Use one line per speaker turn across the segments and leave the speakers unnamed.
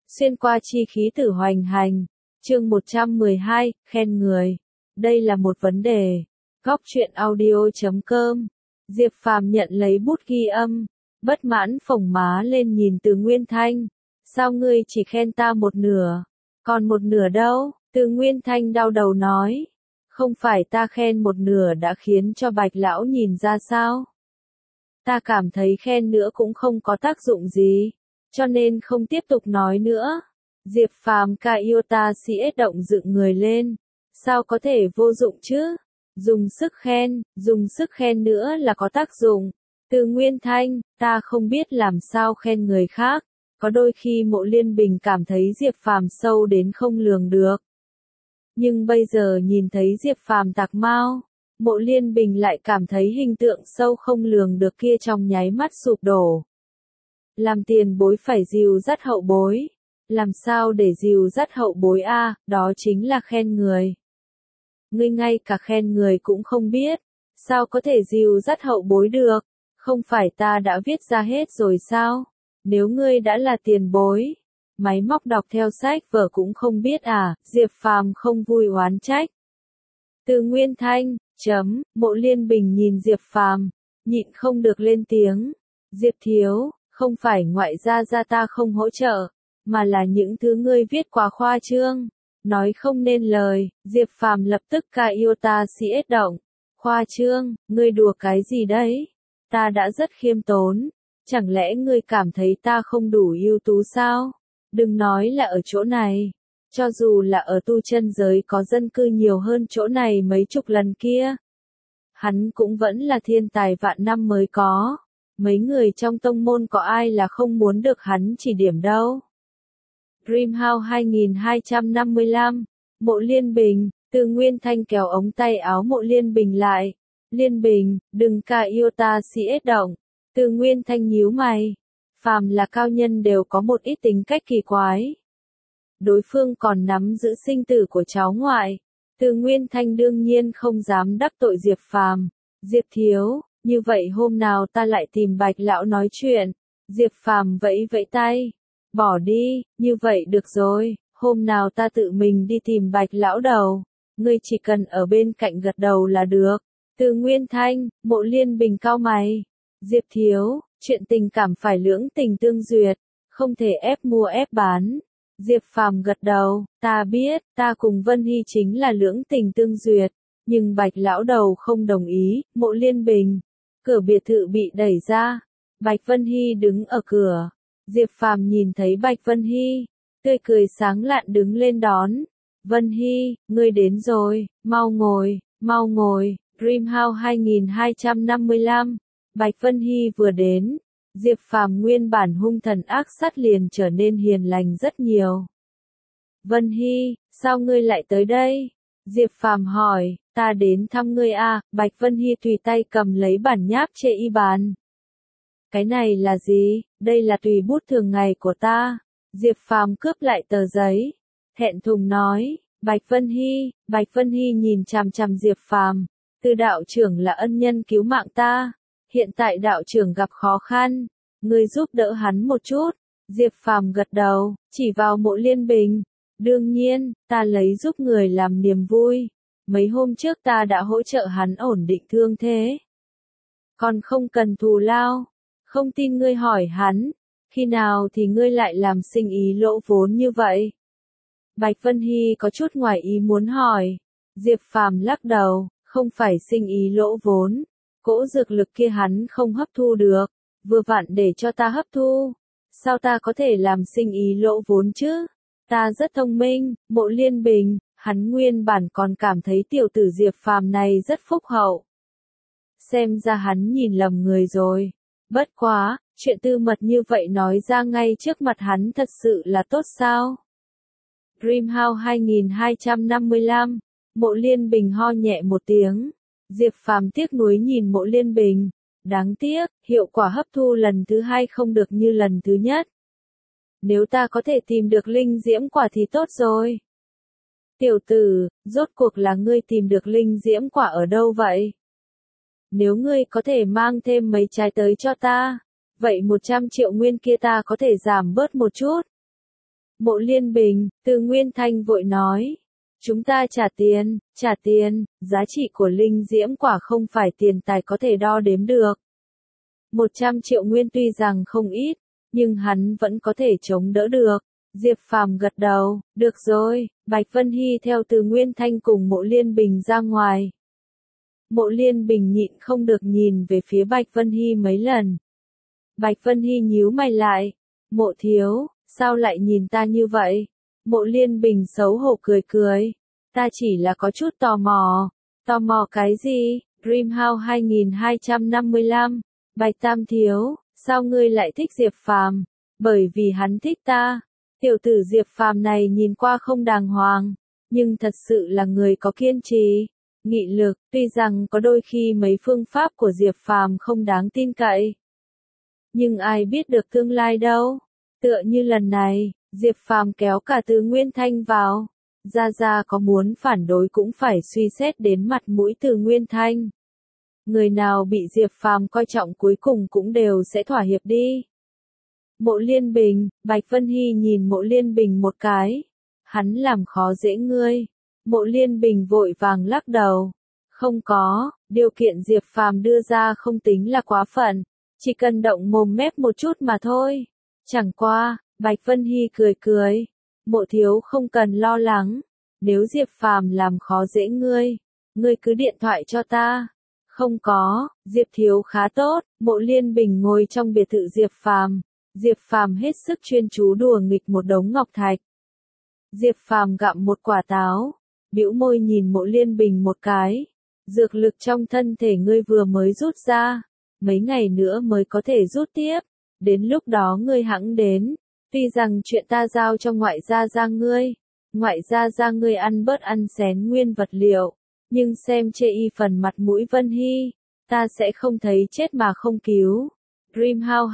Xuyên qua chi khí tử hoành hành. Chương 112, khen người. Đây là một vấn đề. Góc truyện audio.com. Diệp Phàm nhận lấy bút ghi âm, bất mãn phồng má lên nhìn Từ Nguyên Thanh. Sao ngươi chỉ khen ta một nửa? Còn một nửa đâu? Từ Nguyên Thanh đau đầu nói. Không phải ta khen một nửa đã khiến cho Bạch lão nhìn ra sao? Ta cảm thấy khen nữa cũng không có tác dụng gì, cho nên không tiếp tục nói nữa. Diệp Phàm ca yêu ta sĩ động dựng người lên. Sao có thể vô dụng chứ? Dùng sức khen nữa là có tác dụng. Từ Nguyên Thanh, ta không biết làm sao khen người khác. Có đôi khi Mộ Liên Bình cảm thấy Diệp Phàm sâu đến không lường được. Nhưng bây giờ nhìn thấy Diệp Phàm tạc mao, Mộ Liên Bình lại cảm thấy hình tượng sâu không lường được kia trong nháy mắt sụp đổ. Làm tiền bối phải dìu dắt hậu bối. Làm sao để dìu dắt hậu bối a? Đó chính là khen người. Ngươi ngay cả khen người cũng không biết, sao có thể dìu dắt hậu bối được? Không phải ta đã viết ra hết rồi sao? Nếu ngươi đã là tiền bối, máy móc đọc theo sách vở cũng không biết à? Diệp Phàm không vui oán trách. Từ Nguyên Thanh, Mộ Liên Bình nhìn Diệp Phàm, nhịn không được lên tiếng. Diệp thiếu, không phải ngoại gia ta không hỗ trợ, mà là những thứ ngươi viết quá khoa trương, nói không nên lời. Diệp Phàm lập tức ca yêu ta sĩ động. Khoa trương, ngươi đùa cái gì đấy? Ta đã rất khiêm tốn, chẳng lẽ ngươi cảm thấy ta không đủ ưu tú sao? Đừng nói là ở chỗ này, cho dù là ở tu chân giới có dân cư nhiều hơn chỗ này mấy chục lần kia, hắn cũng vẫn là thiên tài vạn năm mới có. Mấy người trong tông môn có ai là không muốn được hắn chỉ điểm đâu. Dreamhouse 2255, Mộ Liên Bình. Từ Nguyên Thanh kéo ống tay áo Mộ Liên Bình lại. Liên Bình, đừng ca yêu ta sĩ động. Từ Nguyên Thanh nhíu mày. Phàm là cao nhân đều có một ít tính cách kỳ quái. Đối phương còn nắm giữ sinh tử của cháu ngoại. Từ Nguyên Thanh đương nhiên không dám đắc tội Diệp Phàm. Diệp thiếu, như vậy hôm nào ta lại tìm Bạch lão nói chuyện. Diệp Phàm vẫy vẫy tay. Bỏ đi, như vậy được rồi, hôm nào ta tự mình đi tìm Bạch lão đầu. Ngươi chỉ cần ở bên cạnh gật đầu là được. Từ Nguyên Thanh, Mộ Liên Bình cau mày. Diệp thiếu, chuyện tình cảm phải lưỡng tình tương duyệt, không thể ép mua ép bán. Diệp Phàm gật đầu, ta biết, ta cùng Vân Hy chính là lưỡng tình tương duyệt, nhưng Bạch lão đầu không đồng ý. Mộ Liên Bình. Cửa biệt thự bị đẩy ra, Bạch Vân Hy đứng ở cửa. Diệp Phàm nhìn thấy Bạch Vân Hy, tươi cười sáng lạn đứng lên đón. Vân Hy, ngươi đến rồi, mau ngồi. Dreamhouse 2255. Bạch Vân Hy vừa đến, Diệp Phàm nguyên bản hung thần ác sát liền trở nên hiền lành rất nhiều. Vân Hy, sao ngươi lại tới đây? Diệp Phàm hỏi, ta đến thăm ngươi à? Bạch Vân Hy tùy tay cầm lấy bản nháp chê y bàn. Cái này là gì? Đây là tùy bút thường ngày của ta. Diệp Phàm cướp lại tờ giấy, thẹn thùng nói. Bạch Vân Hy nhìn chằm chằm Diệp Phàm. Từ đạo trưởng là ân nhân cứu mạng ta. Hiện tại đạo trưởng gặp khó khăn, ngươi giúp đỡ hắn một chút. Diệp Phàm gật đầu, chỉ vào Mộ Liên Bình. Đương nhiên, ta lấy giúp người làm niềm vui. Mấy hôm trước ta đã hỗ trợ hắn ổn định thương thế. Còn không cần thù lao. Không tin ngươi hỏi hắn, khi nào thì ngươi lại làm sinh ý lỗ vốn như vậy? Bạch Vân Hy có chút ngoài ý muốn hỏi. Diệp Phàm lắc đầu, không phải sinh ý lỗ vốn. Cỗ dược lực kia hắn không hấp thu được, vừa vặn để cho ta hấp thu. Sao ta có thể làm sinh ý lỗ vốn chứ? Ta rất thông minh. Mộ Liên Bình, hắn nguyên bản còn cảm thấy tiểu tử Diệp Phàm này rất phúc hậu. Xem ra hắn nhìn lầm người rồi. Bất quá, chuyện tư mật như vậy nói ra ngay trước mặt hắn thật sự là tốt sao? Dreamhouse 2255. Mộ Liên Bình ho nhẹ một tiếng. Diệp Phàm tiếc nuối nhìn Mộ Liên Bình. Đáng tiếc, hiệu quả hấp thu lần thứ hai không được như lần thứ nhất. Nếu ta có thể tìm được linh diễm quả thì tốt rồi. Tiểu tử, rốt cuộc là ngươi tìm được linh diễm quả ở đâu vậy? Nếu ngươi có thể mang thêm mấy trái tới cho ta, vậy 100 triệu nguyên kia ta có thể giảm bớt một chút. Mộ Liên Bình, Từ Nguyên Thanh vội nói. Chúng ta trả tiền, giá trị của linh diễm quả không phải tiền tài có thể đo đếm được. 100 triệu nguyên tuy rằng không ít, nhưng hắn vẫn có thể chống đỡ được. Diệp Phàm gật đầu, được rồi, Bạch Vân Hy theo Từ Nguyên Thanh cùng Mộ Liên Bình ra ngoài. Mộ Liên Bình nhịn không được nhìn về phía Bạch Vân Hy mấy lần. Bạch Vân Hy nhíu mày lại, Mộ thiếu, sao lại nhìn ta như vậy? Mộ Liên Bình xấu hổ cười cười, ta chỉ là có chút tò mò cái gì? Dreamhouse 2255, Bạch Tam thiếu, sao ngươi lại thích Diệp Phàm? Bởi vì hắn thích ta. Tiểu tử Diệp Phàm này nhìn qua không đàng hoàng, nhưng thật sự là người có kiên trì, nghị lực, tuy rằng có đôi khi mấy phương pháp của Diệp Phàm không đáng tin cậy. Nhưng ai biết được tương lai đâu. Tựa như lần này, Diệp Phàm kéo cả Từ Nguyên Thanh vào. Gia Gia có muốn phản đối cũng phải suy xét đến mặt mũi Từ Nguyên Thanh. Người nào bị Diệp Phàm coi trọng cuối cùng cũng đều sẽ thỏa hiệp đi. Mộ Liên Bình, Bạch Vân Hy nhìn Mộ Liên Bình một cái. Hắn làm khó dễ ngươi. Mộ Liên Bình vội vàng lắc đầu. Không có, điều kiện Diệp Phàm đưa ra không tính là quá phận. Chỉ cần động mồm mép một chút mà thôi. Chẳng qua, Bạch Vân Hy cười cười. Mộ thiếu không cần lo lắng. Nếu Diệp Phàm làm khó dễ ngươi cứ điện thoại cho ta. Không có, Diệp thiếu khá tốt. Mộ Liên Bình ngồi trong biệt thự Diệp Phàm. Diệp Phàm hết sức chuyên chú đùa nghịch một đống ngọc thạch. Diệp Phàm gặm một quả táo, bĩu môi nhìn Mộ Liên Bình một cái. Dược lực trong thân thể ngươi vừa mới rút ra, mấy ngày nữa mới có thể rút tiếp. Đến lúc đó ngươi hẵng đến. Tuy rằng chuyện ta giao cho ngoại gia ngươi ăn bớt ăn xén nguyên vật liệu, nhưng xem chê y phần mặt mũi Vân Hy, ta sẽ không thấy chết mà không cứu. Dreamhouse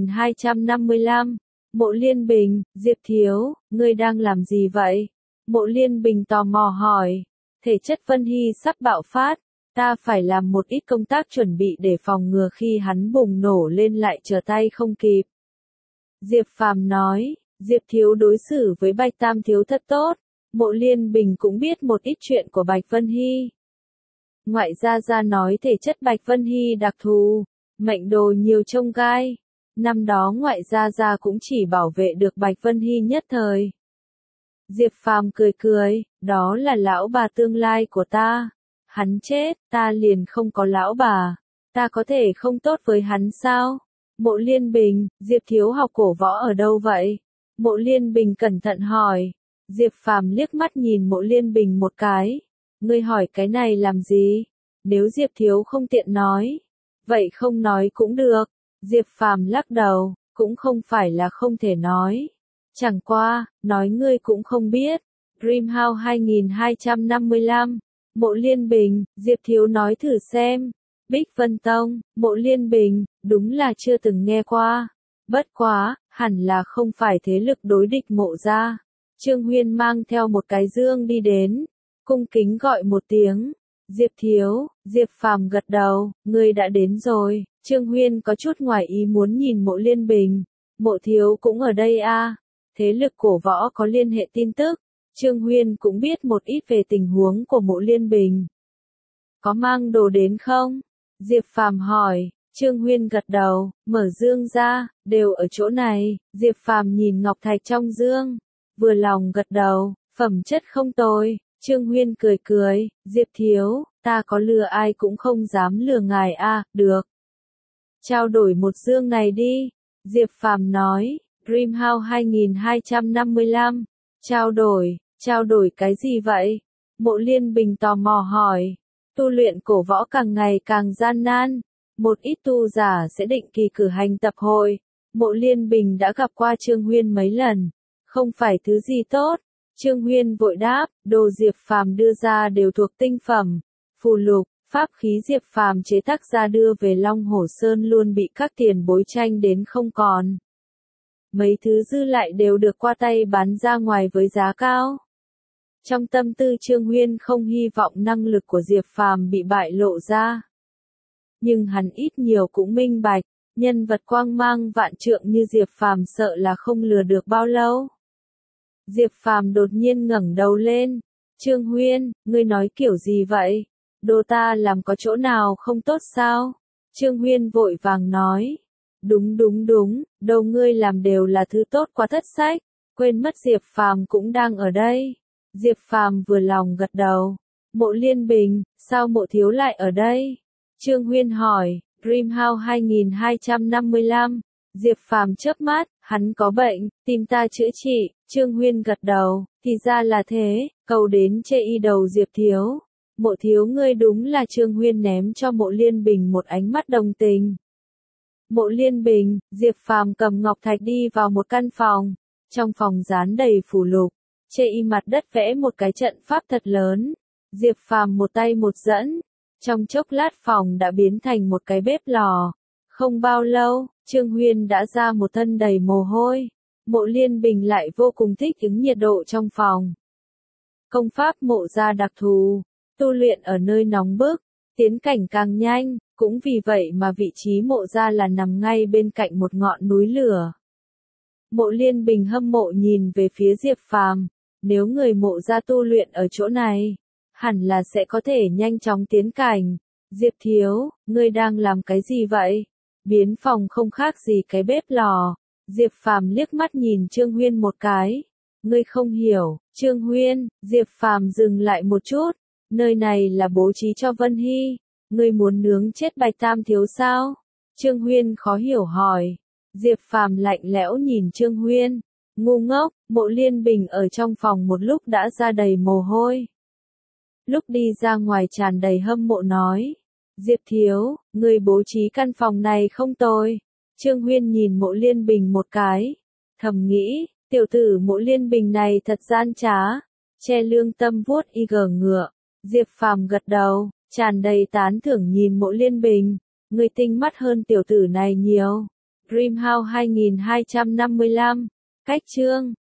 2255, Mộ Liên Bình, Diệp thiếu, ngươi đang làm gì vậy? Mộ Liên Bình tò mò hỏi, thể chất Vân Hy sắp bạo phát, ta phải làm một ít công tác chuẩn bị để phòng ngừa khi hắn bùng nổ lên lại trở tay không kịp. Diệp Phàm nói, Diệp thiếu đối xử với Bạch Tam thiếu thật tốt. Mộ Liên Bình cũng biết một ít chuyện của Bạch Vân Hy. Ngoại gia nói thể chất Bạch Vân Hy đặc thù, mệnh đồ nhiều chông gai. Năm đó ngoại gia cũng chỉ bảo vệ được Bạch Vân Hy nhất thời. Diệp Phàm cười cười, đó là lão bà tương lai của ta. Hắn chết, ta liền không có lão bà. Ta có thể không tốt với hắn sao? Mộ Liên Bình, Diệp thiếu học cổ võ ở đâu vậy? Mộ Liên Bình cẩn thận hỏi. Diệp Phàm liếc mắt nhìn Mộ Liên Bình một cái. Ngươi hỏi cái này làm gì? Nếu Diệp thiếu không tiện nói, vậy không nói cũng được. Diệp Phàm lắc đầu, cũng không phải là không thể nói. Chẳng qua, nói ngươi cũng không biết. Dreamhouse 2255, Mộ Liên Bình, Diệp thiếu nói thử xem. Bích Vân Tông, Mộ Liên Bình, đúng là chưa từng nghe qua. Bất quá, hẳn là không phải thế lực đối địch Mộ gia. Trương Huyên mang theo một cái dương đi đến, cung kính gọi một tiếng. Diệp thiếu, Diệp Phàm gật đầu, ngươi đã đến rồi. Trương Huyên có chút ngoài ý muốn nhìn Mộ Liên Bình. Mộ thiếu cũng ở đây à? Thế lực cổ võ có liên hệ tin tức. Trương Huyên cũng biết một ít về tình huống của Mộ Liên Bình. Có mang đồ đến không? Diệp Phàm hỏi. Trương Huyên gật đầu, mở dương ra, đều ở chỗ này. Diệp Phàm nhìn ngọc thạch trong dương, vừa lòng gật đầu, phẩm chất không tồi. Trương Huyên cười cười, Diệp thiếu, ta có lừa ai cũng không dám lừa ngài a, được. Trao đổi một dương này đi. Diệp Phàm nói, Dreamhouse 2255, trao đổi cái gì vậy? Mộ Liên Bình tò mò hỏi, tu luyện cổ võ càng ngày càng gian nan. Một ít tu giả sẽ định kỳ cử hành tập hội. Mộ Liên Bình đã gặp qua Trương Huyên mấy lần. Không phải thứ gì tốt. Trương Huyên vội đáp, đồ Diệp Phàm đưa ra đều thuộc tinh phẩm. Phù lục, pháp khí Diệp Phàm chế tác ra đưa về Long Hổ Sơn luôn bị các tiền bối tranh đến không còn. Mấy thứ dư lại đều được qua tay bán ra ngoài với giá cao. Trong tâm tư Trương Huyên không hy vọng năng lực của Diệp Phàm bị bại lộ ra. Nhưng hắn ít nhiều cũng minh bạch, nhân vật quang mang vạn trượng như Diệp Phàm sợ là không lừa được bao lâu. Diệp Phàm đột nhiên ngẩng đầu lên. Trương Huyên, ngươi nói kiểu gì vậy? Đồ ta làm có chỗ nào không tốt sao? Trương Huyên vội vàng nói. Đúng, đâu ngươi làm đều là thứ tốt quá thất sách. Quên mất Diệp Phàm cũng đang ở đây. Diệp Phàm vừa lòng gật đầu. Mộ Liên Bình, sao Mộ thiếu lại ở đây? Trương Huyên hỏi. Dreamhouse 2255. Diệp Phàm chớp mắt, hắn có bệnh, tìm ta chữa trị. Trương Huyên gật đầu, thì ra là thế, cầu đến chê y đầu Diệp thiếu. Mộ thiếu ngươi đúng là. Trương Huyên ném cho Mộ Liên Bình một ánh mắt đồng tình. Mộ Liên Bình, Diệp Phàm cầm ngọc thạch đi vào một căn phòng. Trong phòng dán đầy phù lục, chê y mặt đất vẽ một cái trận pháp thật lớn. Diệp Phàm một tay một dẫn, trong chốc lát phòng đã biến thành một cái bếp lò. Không bao lâu, Trương Huyên đã ra một thân đầy mồ hôi. Mộ Liên Bình lại vô cùng thích ứng nhiệt độ trong phòng. Công pháp Mộ gia đặc thù, tu luyện ở nơi nóng bức, tiến cảnh càng nhanh, cũng vì vậy mà vị trí Mộ gia là nằm ngay bên cạnh một ngọn núi lửa. Mộ Liên Bình hâm mộ nhìn về phía Diệp Phàm, nếu người Mộ gia tu luyện ở chỗ này, hẳn là sẽ có thể nhanh chóng tiến cảnh. Diệp thiếu, ngươi đang làm cái gì vậy? Biến phòng không khác gì cái bếp lò. Diệp Phàm liếc mắt nhìn Trương Huyên một cái. Ngươi không hiểu, Trương Huyên. Diệp Phàm dừng lại một chút. Nơi này là bố trí cho Vân Hy. Ngươi muốn nướng chết Bạch Tam thiếu sao? Trương Huyên khó hiểu hỏi. Diệp Phàm lạnh lẽo nhìn Trương Huyên. Ngu ngốc. Mộ Liên Bình ở trong phòng một lúc đã ra đầy mồ hôi. Lúc đi ra ngoài tràn đầy hâm mộ nói. Diệp thiếu, người bố trí căn phòng này không tồi. Trương Huyên nhìn Mộ Liên Bình một cái. Thầm nghĩ, tiểu tử Mộ Liên Bình này thật gian trá. Che lương tâm vuốt y gờ ngựa. Diệp Phàm gật đầu, tràn đầy tán thưởng nhìn Mộ Liên Bình. Người tinh mắt hơn tiểu tử này nhiều. Dreamhouse 2255. Cách chương